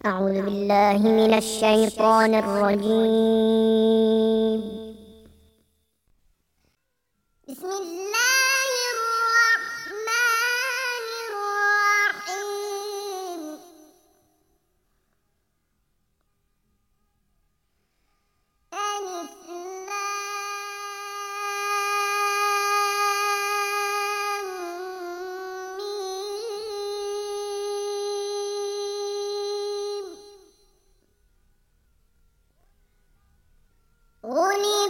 أعوذ بالله من الشيطان الرجيم. بسم الله الرحمن الرحيم. ألف لام ميم. غني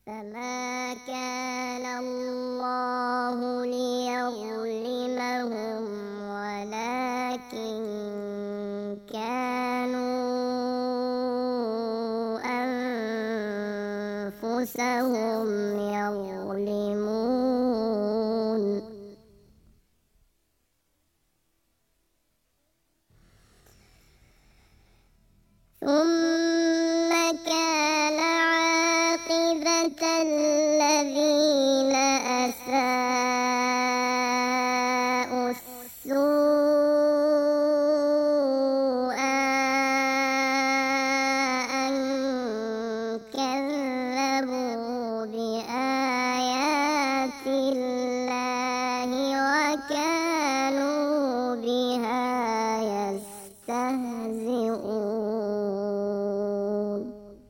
فما كان الله ليظلمهم ولكن كانوا أنفسهم يظلمون ثم كان عاقبة الذين أساءوا السوء أن كذبوا بآيات الله وكانوا بها يستهزئون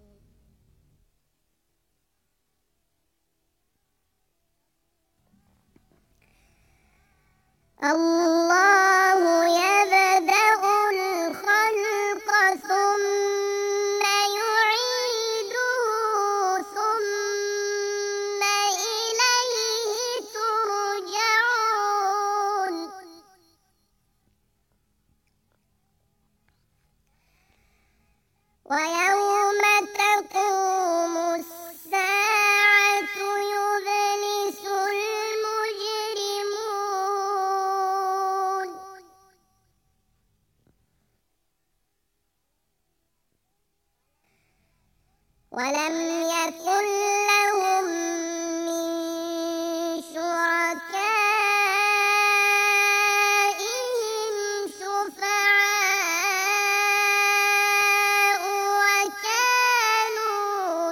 الله يبدأ الخلق ثم يعيده ثم إليه ترجعون ويوم تقوم الساعة يبلس المجرمون ولم يكن لهم من شركائهم شفعاء وكانوا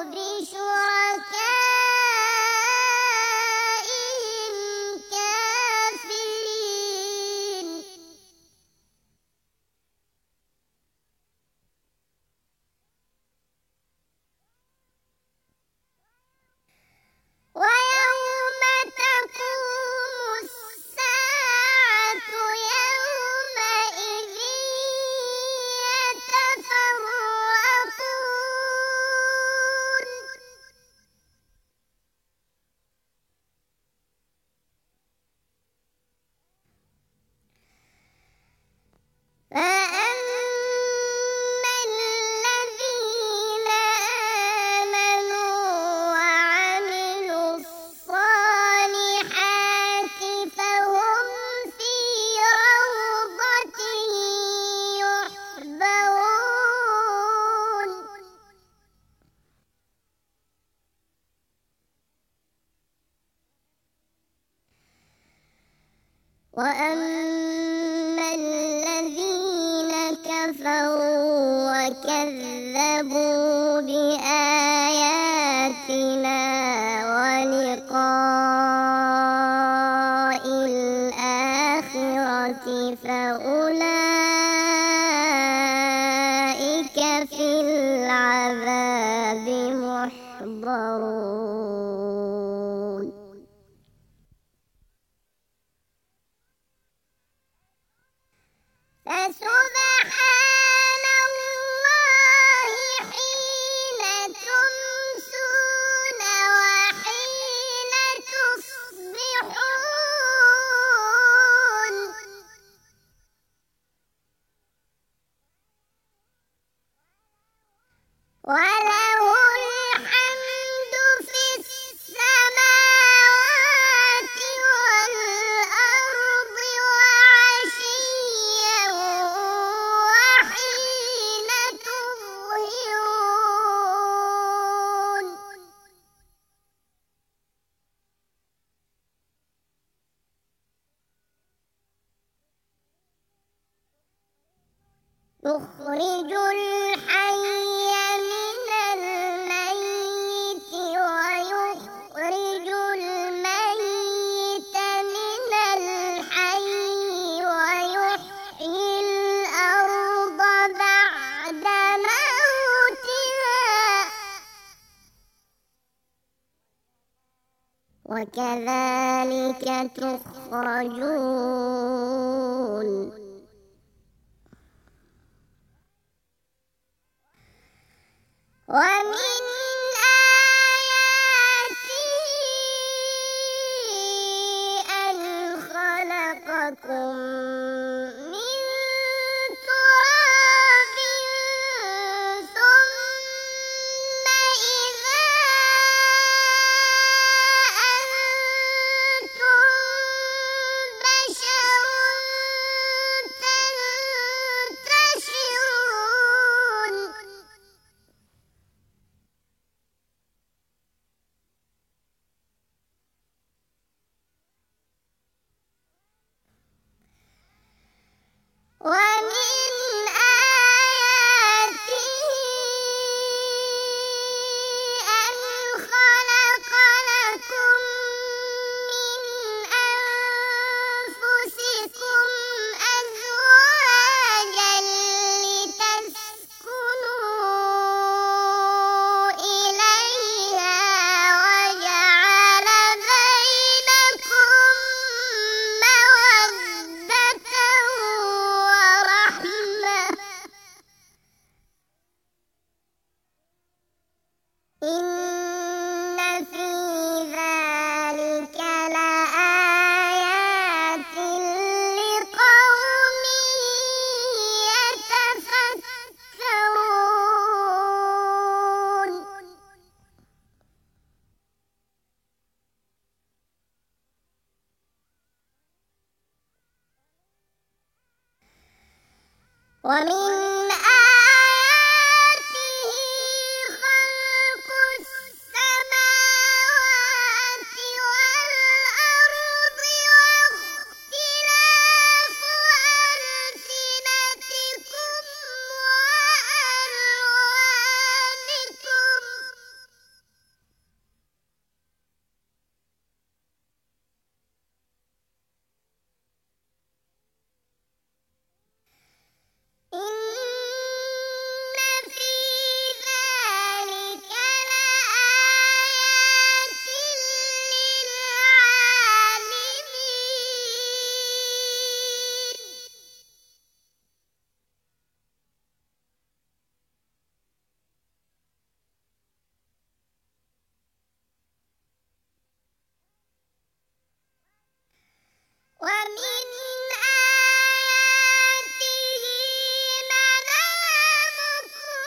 بشركائهم كافرين ويوم تقوم الساعة يومئذ يتفرقون فأما الذين آمنوا وعملوا الصالحات فهم في روضة يحبرون وأما الذين كفروا وكذبوا بآياتنا ولقاء الآخرة فأولئك في العذاب محضرون فسبحان الله حين تمسون وحين تصبحون وله الحمد في السماوات والأرض وعشيا وحين تظهرون يخرج الحي من الميت ويخرج الميت من الحي ويحيي الأرض بعد موتها وكذلك تخرجون ومن آياته ومن آياته خلق السماوات والأرض واختلاف ألسنتكم وألوانكم إن في ذلك لآيات للعالمين ومن آياته منامكم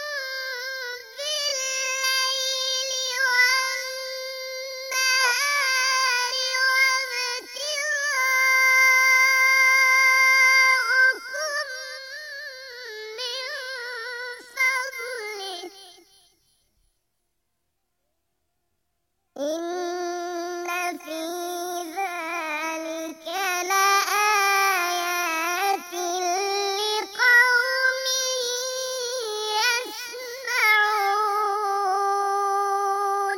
بالليل والنهار وابتغاؤكم من فضله إن في ذلك لآيات لقوم يسمعون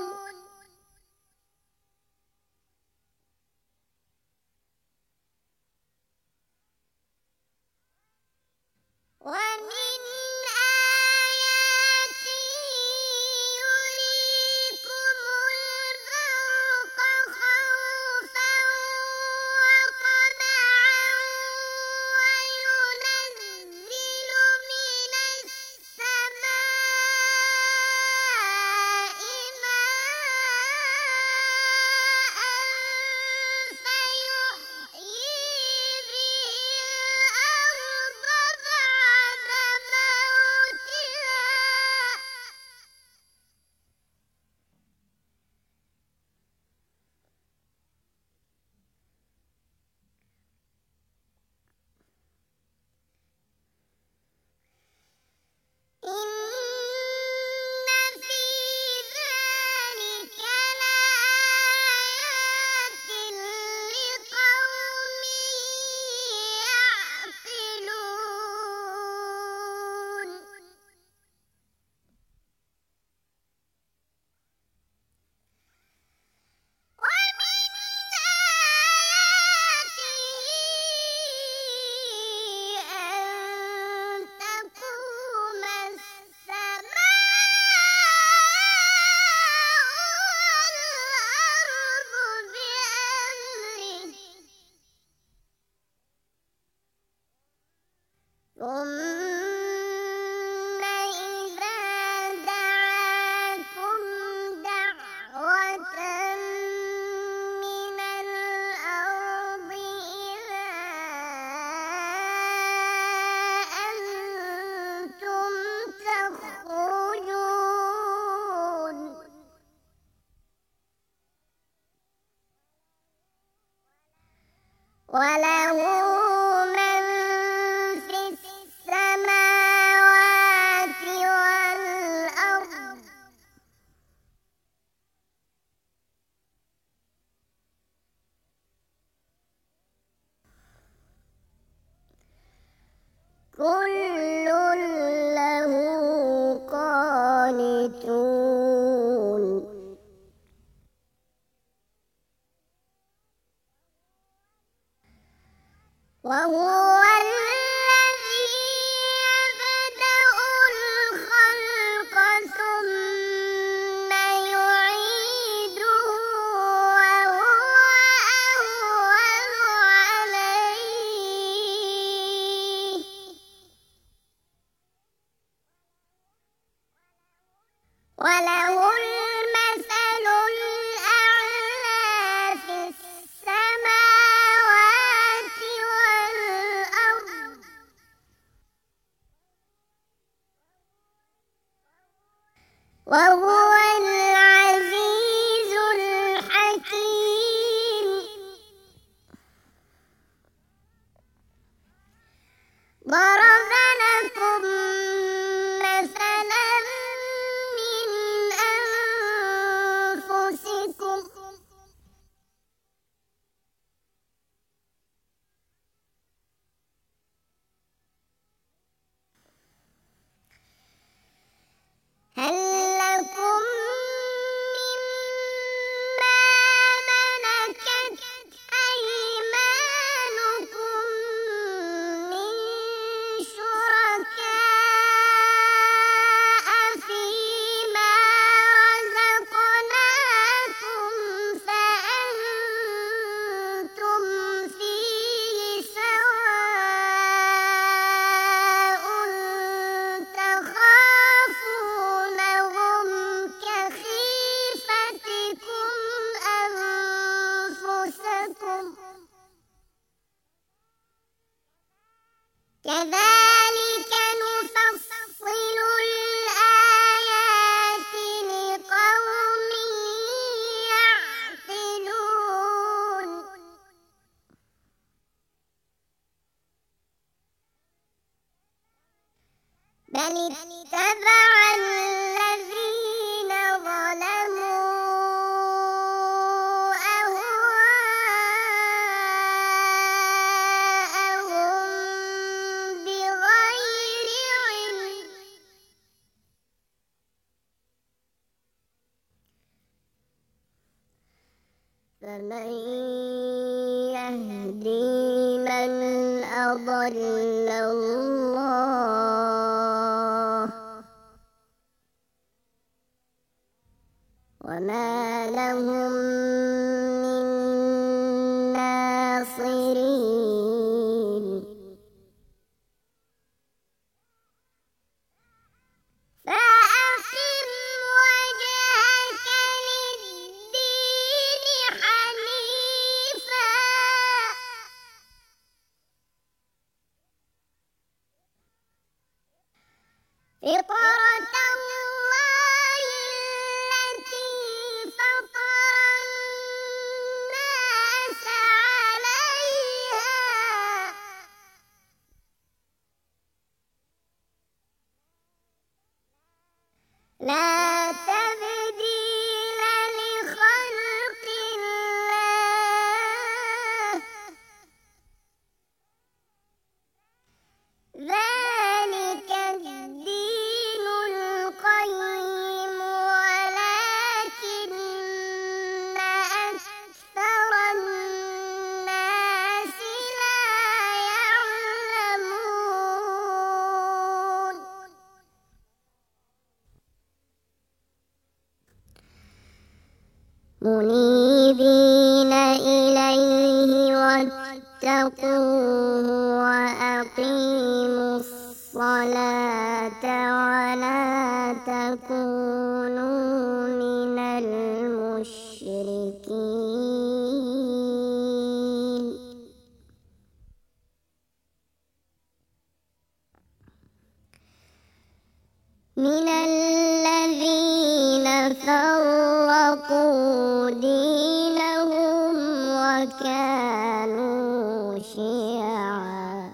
ومن آياته يريكم البرق خوفا وطمعا وينزل من السماء ماء فيحيي به الأرض بعد موتها إن في ذلك لآيات لقوم يعقلون ومن آياته أن تقوم السماء والأرض بأمره ثم إذا دعاكم دعوة من الأرض إذا أنتم تخرجون وله من في السماوات والأرض كل له قانتون وهو الذي يبدأ الخلق ثم يعيده وهو أهون عليه وله المثل الأعلى في السماوات والأرض فمن يهدي من أضل الله وما لهم من ناصرين فأقم وجهك للدين حنيفا فطرة الله التي فطر الناس عليها لا تبديل لخلق الله ذلك الدين القيم ولكن أكثر الناس لا يعلمون منيبين إليه واتقوه وأقيموا الصلاة ولا تكونوا من المشركين من الذين فرقوا دينهم وكانوا شيعا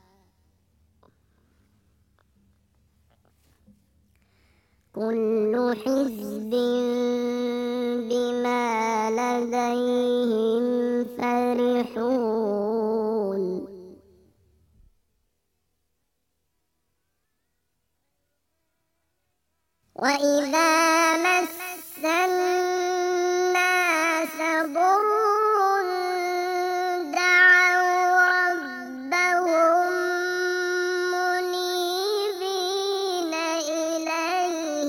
كل حزب بما لديهم فرحون وإذا مس الناس ضر دعوا ربهم منيبين إليه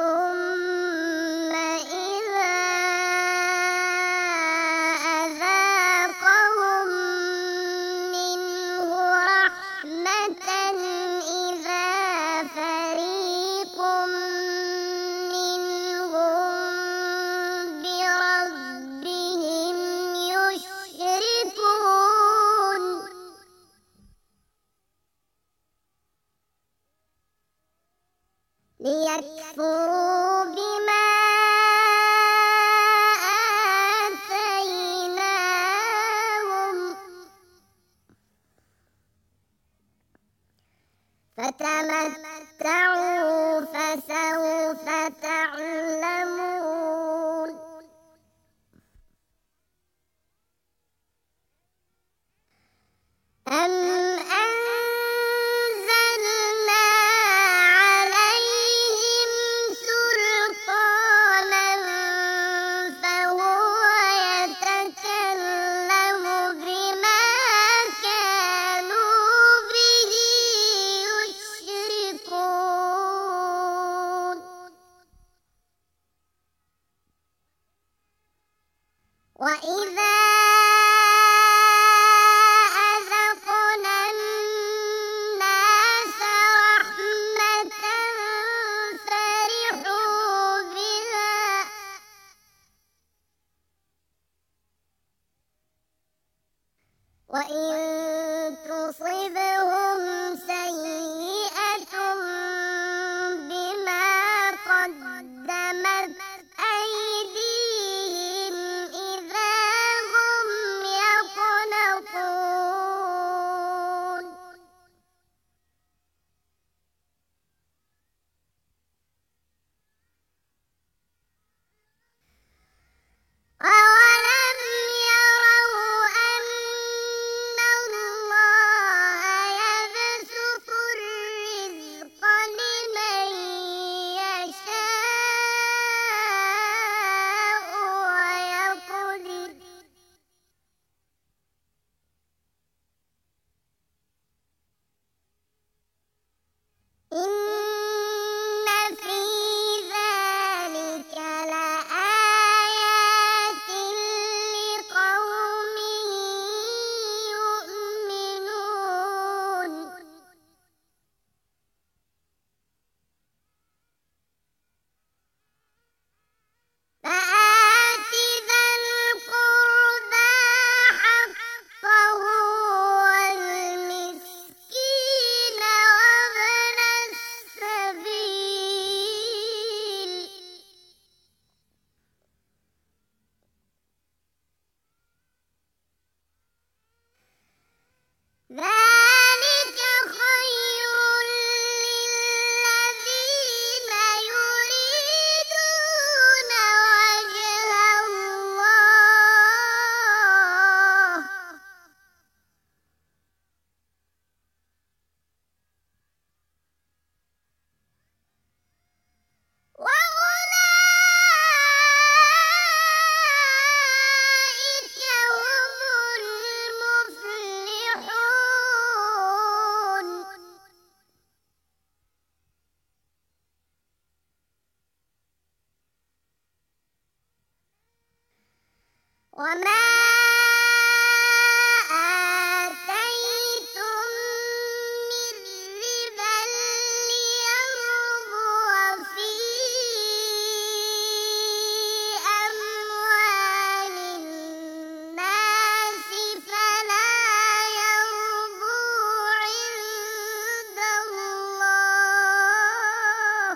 ثم إذا أذاقهم منه رحمة إذا فريق بربهم يشركون ليكفروا بما آتيناهم فتمتعوا فسوف تعلمون أم أنزلنا عليهم سلطانا فهو يتكلم بما كانوا به يشركون وإذا أذقنا الناس رحمة فرحوا بها وإن تصبهم سيئة بما قدمت أيديهم إذا هم يقنطون أولم يروا أن وما آتيتم من ربا ليربو في أموال الناس فلا يربو عند الله.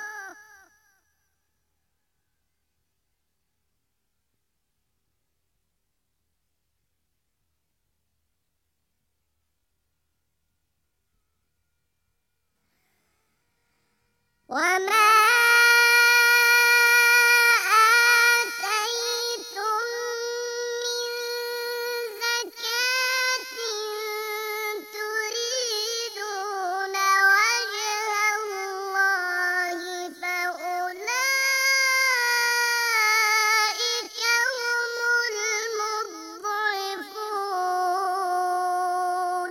وما آتيتم من زكاة تريدون وجه الله فأولئك هم المضعفون.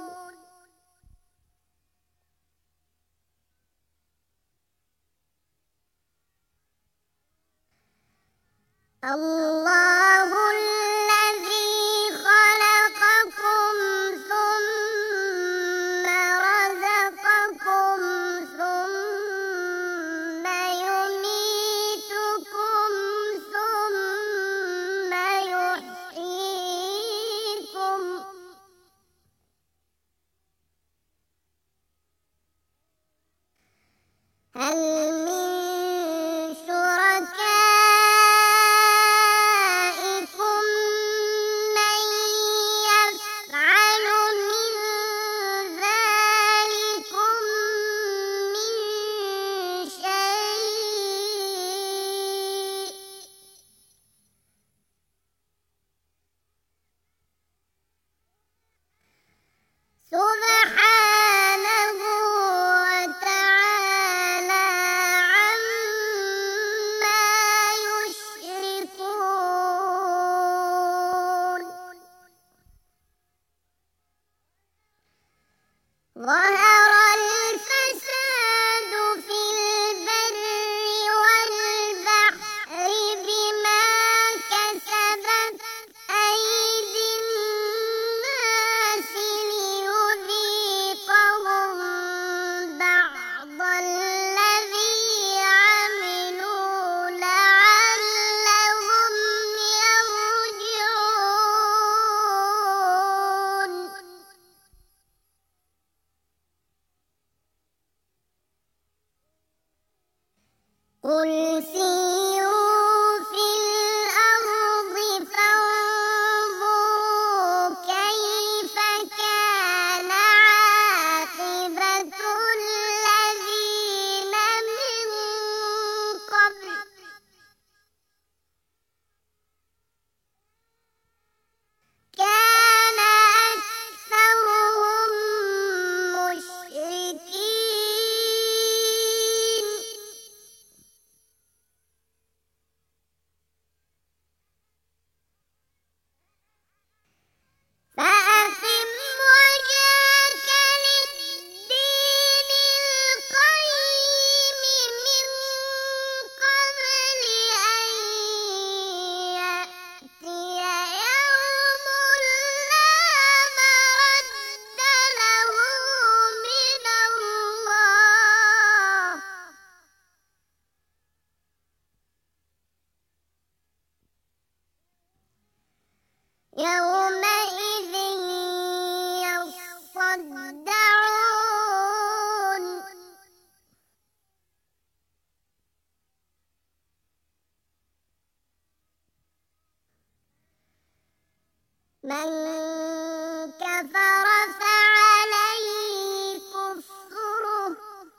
الله الذي خلقكم ثم رزقكم ثم يميتكم ثم يحييكم. هل من شركائكم من يفعل من ذلكم من شيء؟ سبحانه وتعالى عما يشركون. ظهر الفساد في البر والبحر بما كسبت أيدي الناس ليذيقهم بعض الذي عملوا لعلهم يرجعون. قل سيروا في الأرض فانظروا كيف كان عاقبة الذين من قبل. كان أكثرهم مشركين. فأقم وجهك للدين القيم من قبل أن يأتي يوم لا مرد له من الله. يومئذ يصدعون. من كفر فعليه كفره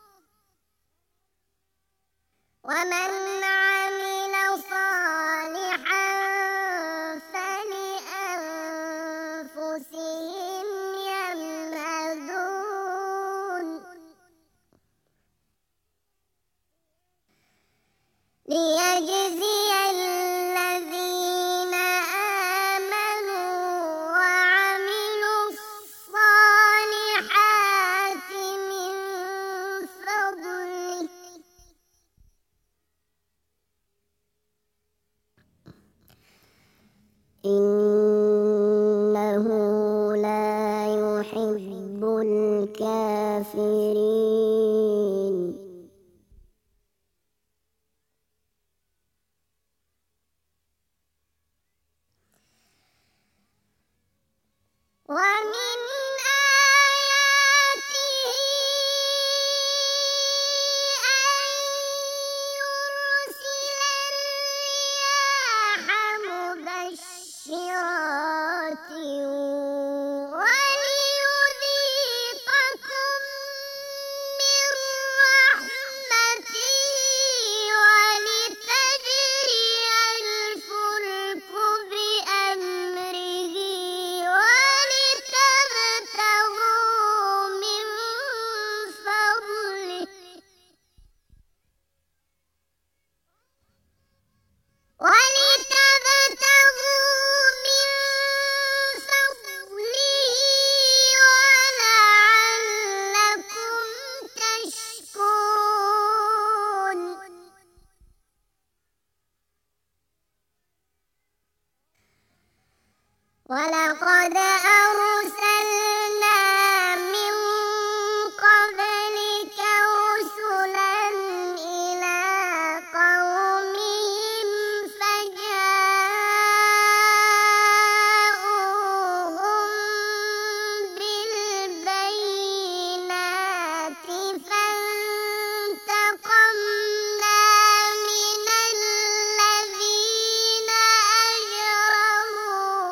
ومن عمل صالحا فلأنفسهم يمهدون. ليجزي الذين آمنوا وعملوا الكافرين. ومن آياته أن يرسل الرياح مبشرات وليذيقكم من رحمته ولتجري الفلك بأمره ولتبتغوا من فضله ولعلكم تشكرون. ولقد أرسلنا من قبلك رسلا إلى قومهم فجاءوهم بالبينات فانتقمنا من الذين أجرموا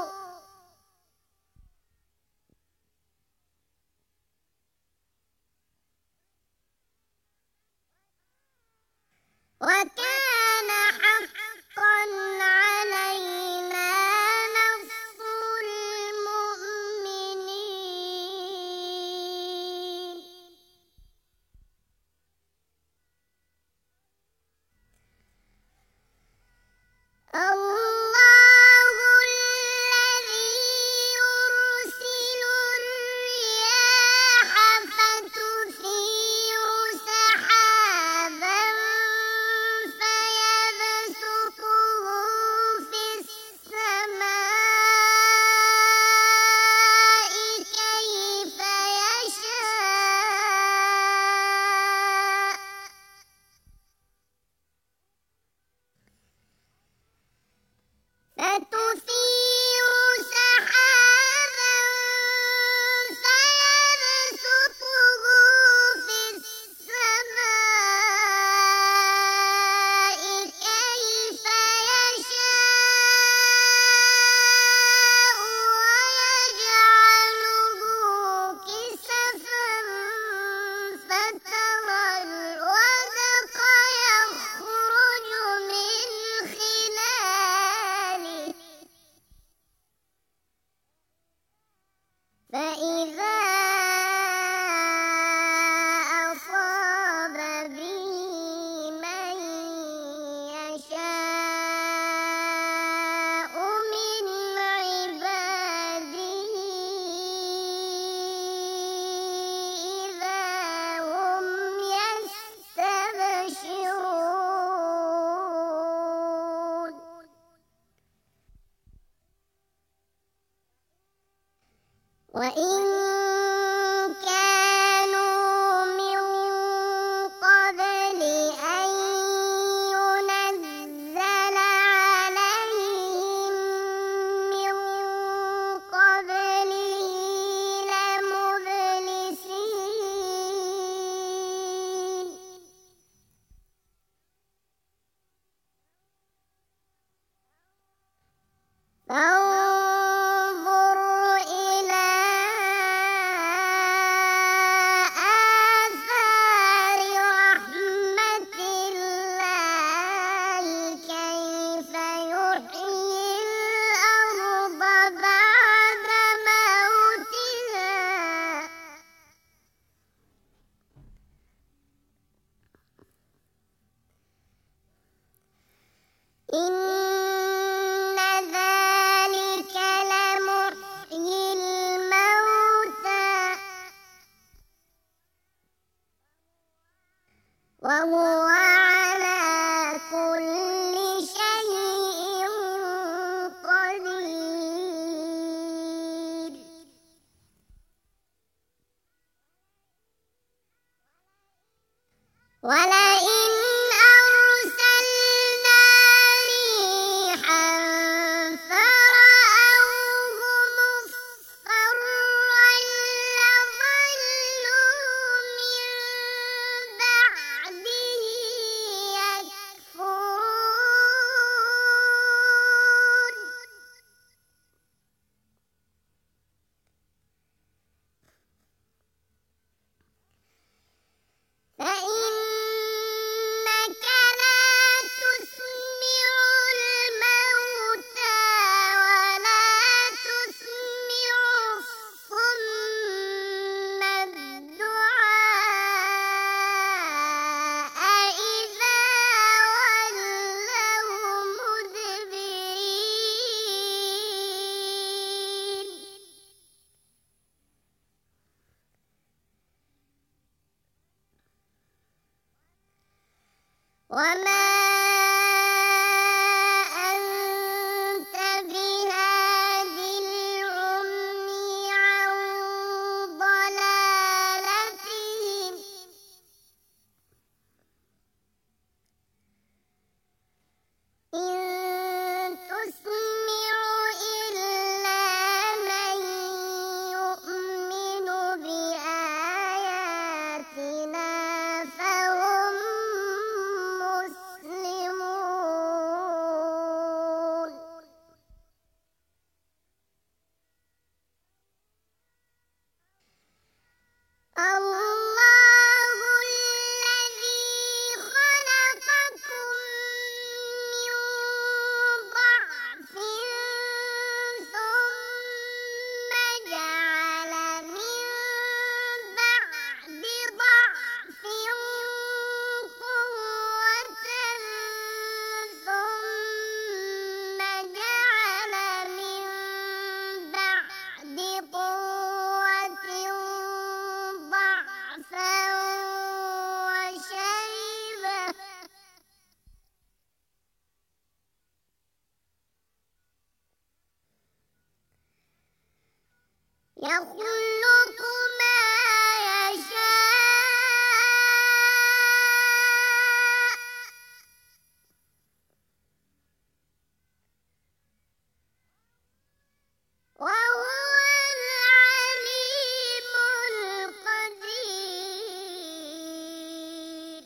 وكان حقا علينا نصر المؤمنين. الله الذي يرسل الرياح فتثير سحابا فيبسطه في السماء كيف يشاء فتثير سحابا فيبسطه في السماء كيف يشاء ويجعله كسفا فترى الودق يخرج من خلاله فإذا أصاب به من يشاء من عباده إذا هم يستبشرون. وإن كانوا من قبل أن ينزل عليهم من قبله لمبلسين. فانظر إلى آثار رحمة الله كيف يحيي الأرض بعد موتها. إن ذلك وما أنت بهاد العمي عن ضلالتهم إن تسمع إلا من يؤمن بآياتنا فهم مسلمون الله الذي خلقكم من ضعف ثم جعل من بعد ضعف قوة ثم جعل من بعد قوة ضعفا وشيبة يخلق ما يشاء وهو العليم القدير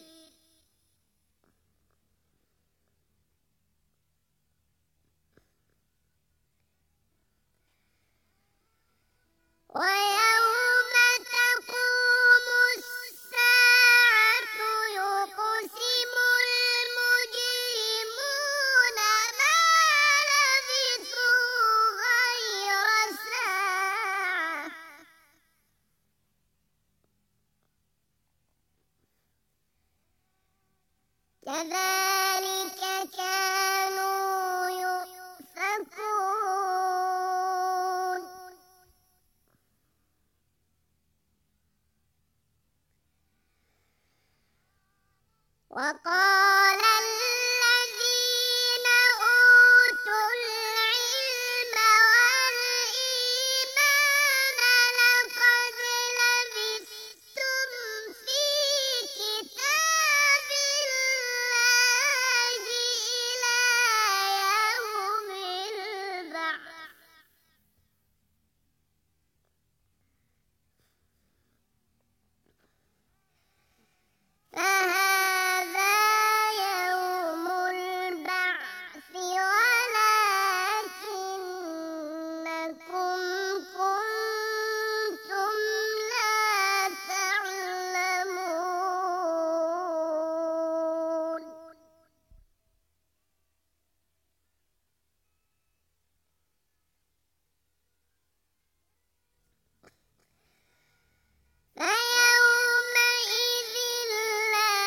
ويوم تقوم الساعة يقسم المجرمون ما لبثوا غير ساعة كذلك كانوا يؤفكون وقال الذين أوتوا العلم والإيمان لقد لبثتم في كتاب الله إلى يوم البعث فهذا يوم البعث ولكنكم كنتم لا تعلمون فيومئذ لا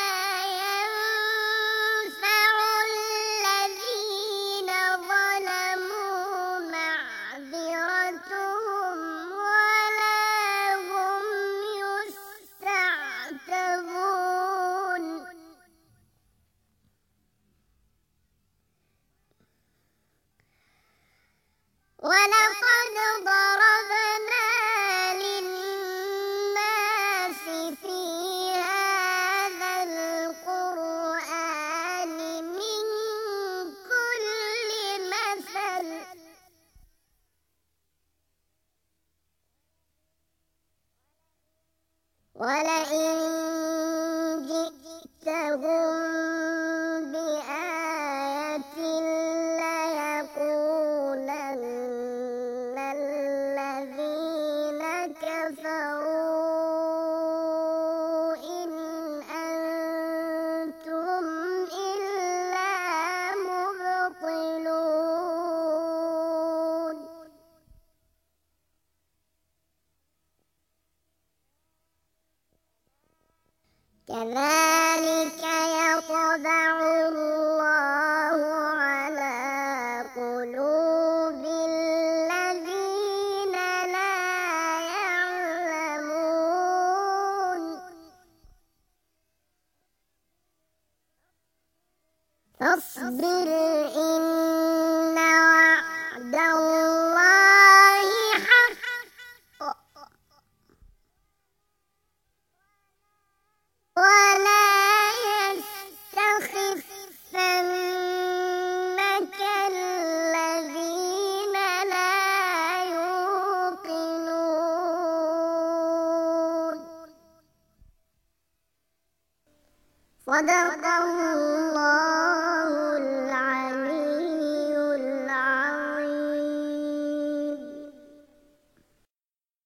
ينفع الذين ظلموا معذرتهم ولا هم يستعتبون ولقد ضربنا للناس في هذا القرآن من كل مثل ولئن جئتهم بآية ليقولن الذين كفروا إن أنتم إلا مبطلون كذلك يطبع الله على قلوب الذين لا يعلمون فاصبر إن وعد الله حق ولا يستخفنك الذين لا يوقنون. صدق الله.